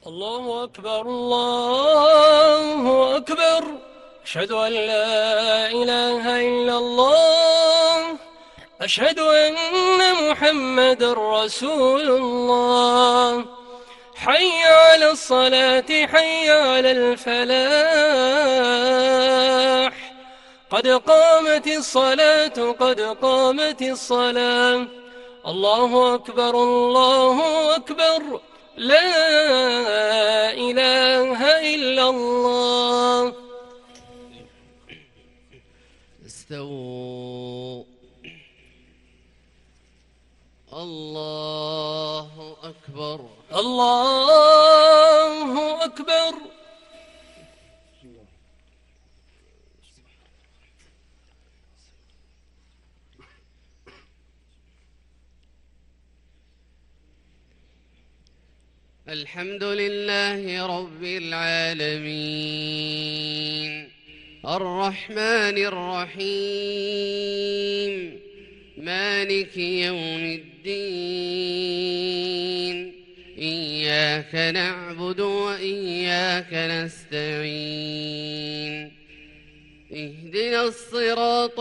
الله أكبر الله أكبر. أشهد أن لا إله إلا الله. أشهد أن محمد رسول الله. حي على الصلاة حي على الفلاح. قد قامت الصلاة قد قامت الصلاة. الله أكبر الله أكبر. لا إله إلا الله. استووا. الله أكبر الله أكبر. الحمد لله رب العالمين الرحمن الرحيم مالك يوم الدين إياك نعبد وإياك نستعين اهدنا الصراط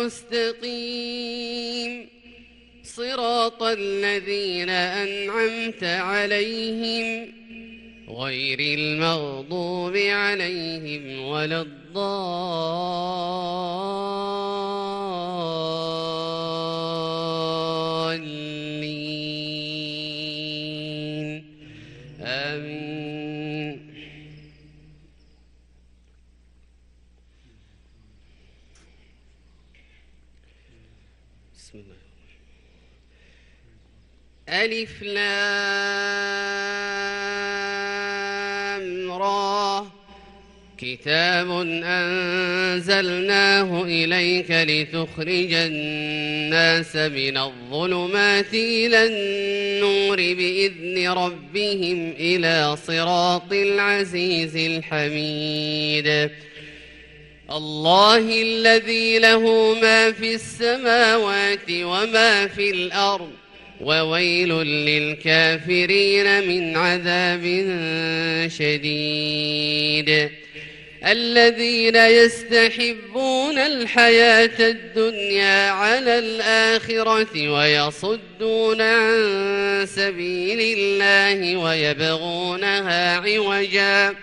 المستقيم صراط الذين أنعمت عليهم غير المغضوب عليهم ولا الضالين آمين. بسم الله. ألف لام را كتاب أنزلناه إليك لتخرج الناس من الظلمات إلى النور بإذن ربهم إلى صراط العزيز الحميد. الله الذي له ما في السماوات وما في الأرض وويل للكافرين من عذاب شديد. الذين يستحبون الحياة الدنيا على الآخرة ويصدون عن سبيل الله ويبغونها عوجا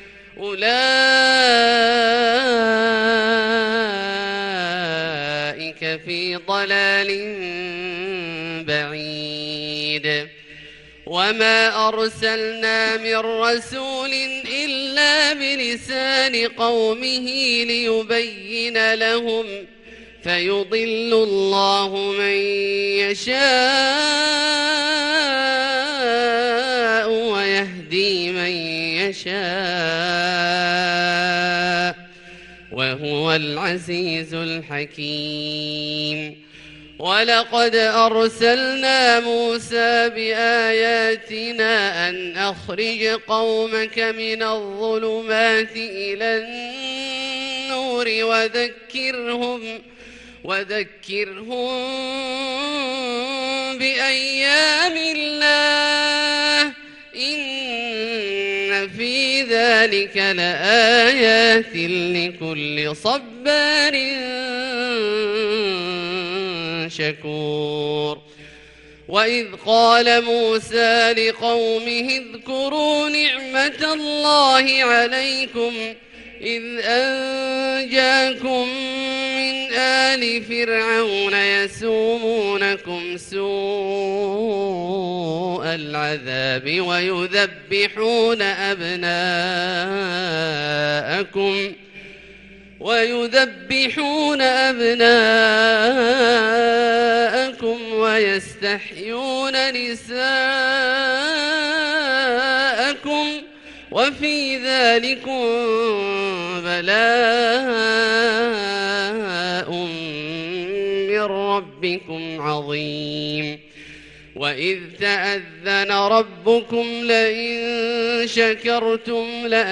أولئك في ضلال بعيد. وما أرسلنا من رسول إلا بلسان قومه ليبين لهم فيضل الله من يشاء ويهدي من يشاء وهو العزيز الحكيم. ولقد أرسلنا موسى بآياتنا أن أخرج قومك من الظلمات إلى النور وذكرهم بأيام الله إن في ذلك لآيات لكل صبار شكور. وإذ قال موسى لقومه اذكروا نعمة الله عليكم إذ أنجاكم من آل فرعون يسومونكم سوء العذاب ويذبحون أبناءكم ويستحيون نساءكم وفي ذلكم بلاء من ربكم عظيم. وإذ تأذن ربكم لئن شكرتم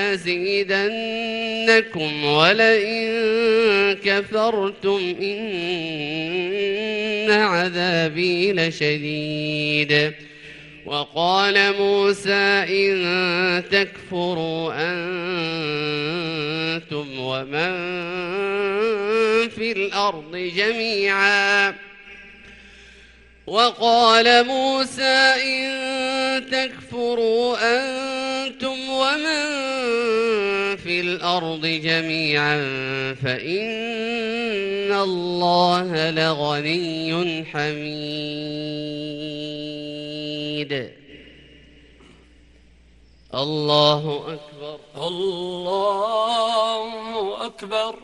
لأزيدنكم ولئن كفرتم إن عذابي لشديد. وقال موسى إن تكفروا أنتم ومن في الأرض جميعا فإن الله لغني حميد. الله أكبر. الله أكبر.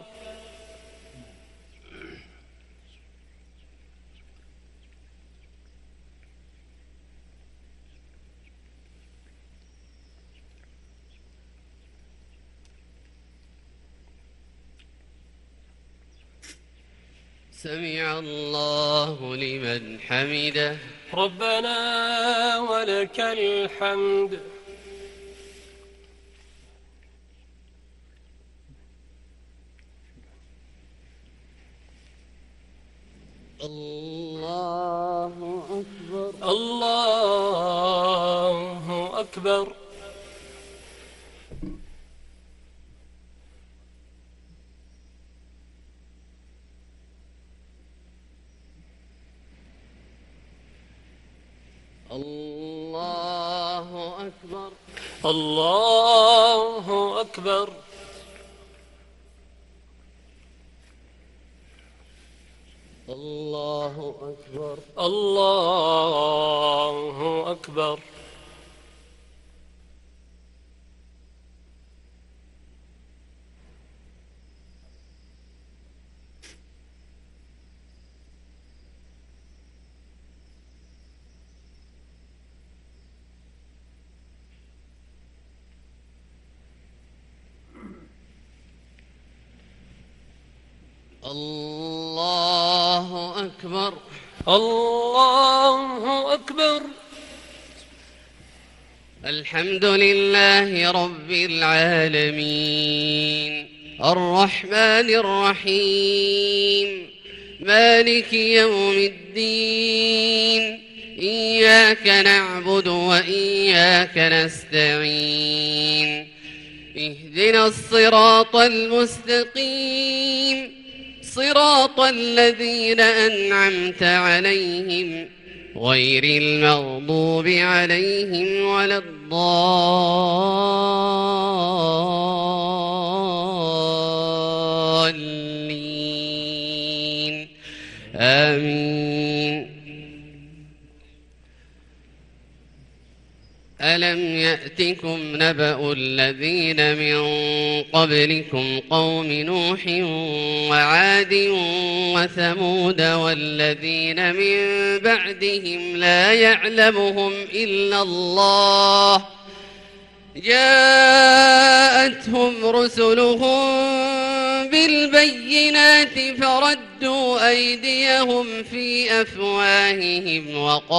سمع الله لمن حمده. ربنا ولك الحمد. الله أكبر. الله أكبر. الله أكبر. الله أكبر. الله أكبر. الله أكبر. الله أكبر. الله أكبر. الحمد لله رب العالمين الرحمن الرحيم مالك يوم الدين إياك نعبد وإياك نستعين اهدنا الصراط المستقيم صراط الذين أنعمت عليهم غير المغضوب عليهم ولا الضالين آمين. ألم يأتكم نبأ الذين من قبلكم قوم نوح وعاد وثمود والذين من بعدهم لا يعلمهم إلا الله جاءتهم رسلهم بالبينات فردوا أيديهم في أفواههم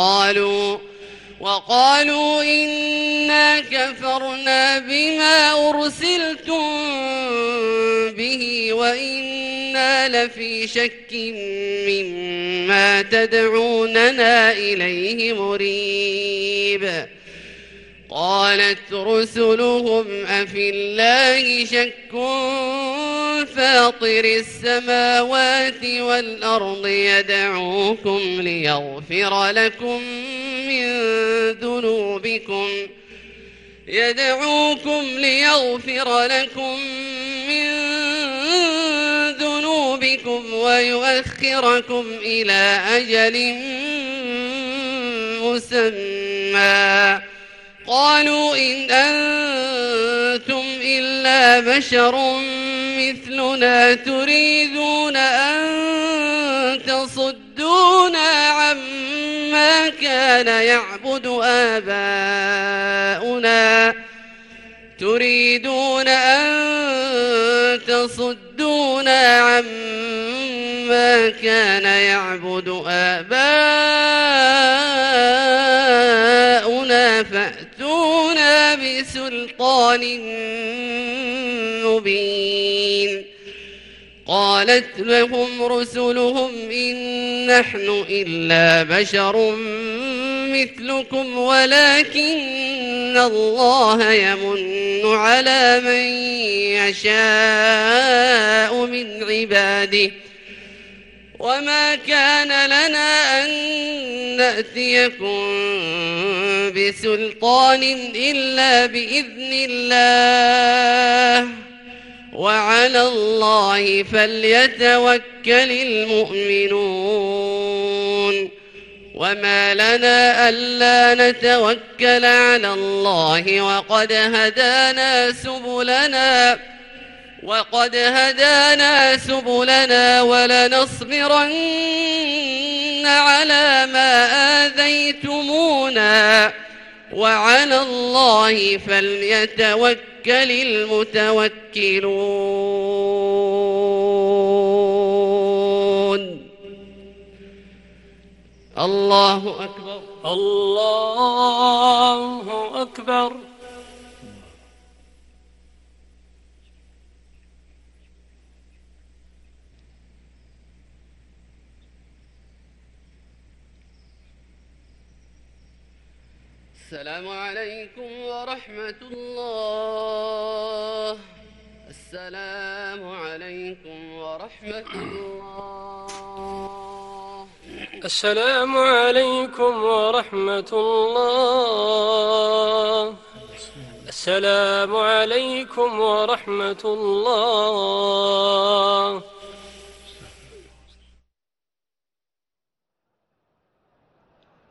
وقالوا إنا كفرنا بما أرسلتم به وإنا لفي شك مما تدعوننا إليه مريب. قالت رسلهم أفي الله شك فاطر السماوات والأرض يدعوكم ليغفر لكم من ذنوبكم ويؤخركم إلى أجل مسمى. قالوا إن أنتم إلا بشر مثلنا تريدون أن تصدونا عما كان يعبد آباؤنا فأتونا بسلطان مبين. قالت لهم رسلهم إن نحن إلا بشر مثلكم ولكن الله يمن على من يشاء من عباده وما كان لنا أن نأتيكم بسلطان إلا بإذن الله وعلى الله فليتوكل المؤمنون وما لنا ألا نتوكل على الله وقد هدانا سبلنا ولنصبرن على ما آذيتمونا وعلى الله فليتوكل المتوكلون الله أكبر الله أكبر. السلام عليكم ورحمة الله. السلام عليكم ورحمة الله. السلام عليكم ورحمة الله. السلام عليكم ورحمة الله.